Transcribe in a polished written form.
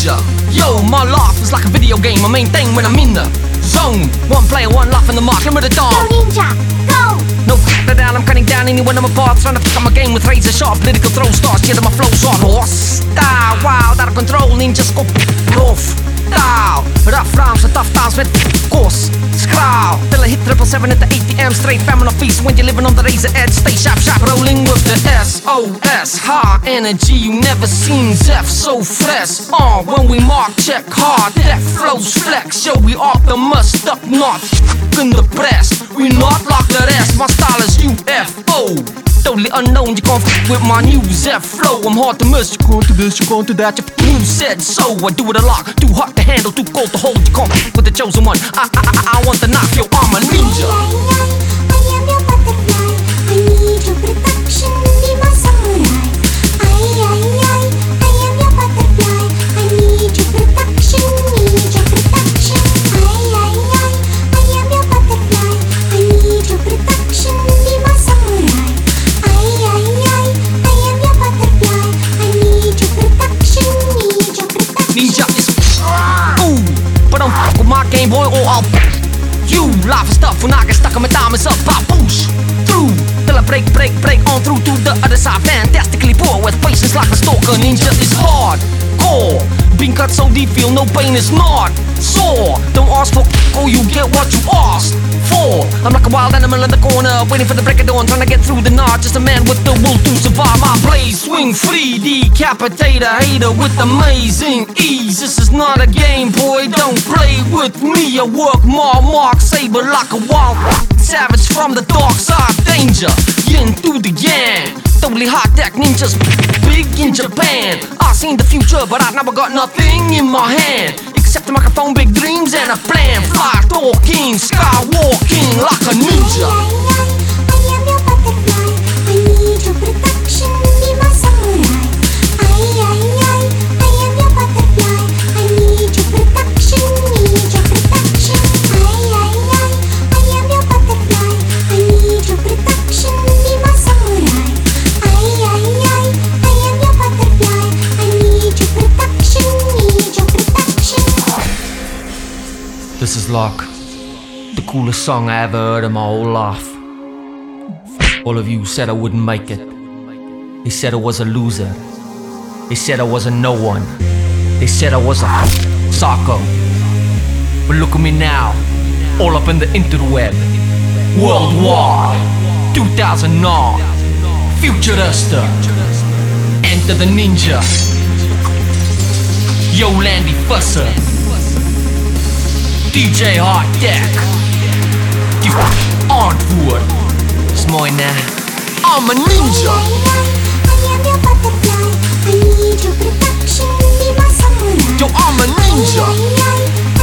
ninja. Yo, my life is like a video game, my main thing when I'm in the zone. One player, one life in the mark, limit the dawn. Go ninja, go! No f***er down, I'm cutting down anyone I'm apart. Trying to fuck up my game with razor sharp political throw starts. Yeah, my flow's on horse style, wild, out of control, ninjas go off style. Rough rhymes and tough times with course scrowl. Till I hit 777 at the ATM, straight famine of feast. When you're living on the razor edge, stay sharp, sharp, rolling with the SOS. High energy, you never seen Zeph so fresh. When we mark, check hard, death flows flex. Yo, we optimus up north, in the press. We not like the rest, my style is UFO. Totally unknown, you can't f*** with my new Zeph flow. I'm hard to miss, you can't do this, you can't do that. You said so, I do it a lot. Too hot to handle, too cold to hold. You can't f*** with the chosen one. I want the knife, yo, I'm a ninja. I am your butterfly. I need your protection, be my samurai. I am your butterfly. I need your protection, need your protection. I am your butterfly. I need your protection, be my samurai. I am your butterfly. I need your protection, need your protection. Ninja is ooh, but don't fuck with my Game Boy or I'll you. Life is tough when I get stuck on my diamonds up. I push through till I break on through to the other side. Fantastically poor with patience like a stalker. Ninja is hardcore. Being cut so deep, feel no pain is not sore. Don't ask for or you get what you asked for. I'm like a wild animal in the corner, waiting for the break of dawn, trying to get through the night. Just a man with the will to survive. My blade swing free, decapitate a hater with amazing ease. This is not a game, boy, don't play with me. I work my mark, saber like a wild savage from the dark side. Danger, yin through the yang. Totally high tech ninjas, big in Japan. I seen the future, but I never got nothing in my hand except a microphone, big dreams and a plan. Fly talking, skywalking like a ninja. I am your butterfly. I need your protection, be my samurai. I am your butterfly. I need your protection, need your protection. I am your butterfly. I need your protection, be my samurai. I am your butterfly. I need your protection, need your protection. This is like the coolest song I ever heard in my whole life. All of you said I wouldn't make it. They said I was a loser. They said I was a no one. They said I was a psycho. But look at me now, all up in the interweb. Worldwide, 2009, Futurista. Enter the ninja. Yo, Landy Fusser. DJ Hard Deck. Die antwoord is mooi, ne? I'm a ninja. I am your butterfly. I need your protection, be my samurai. Yo, I'm a ninja.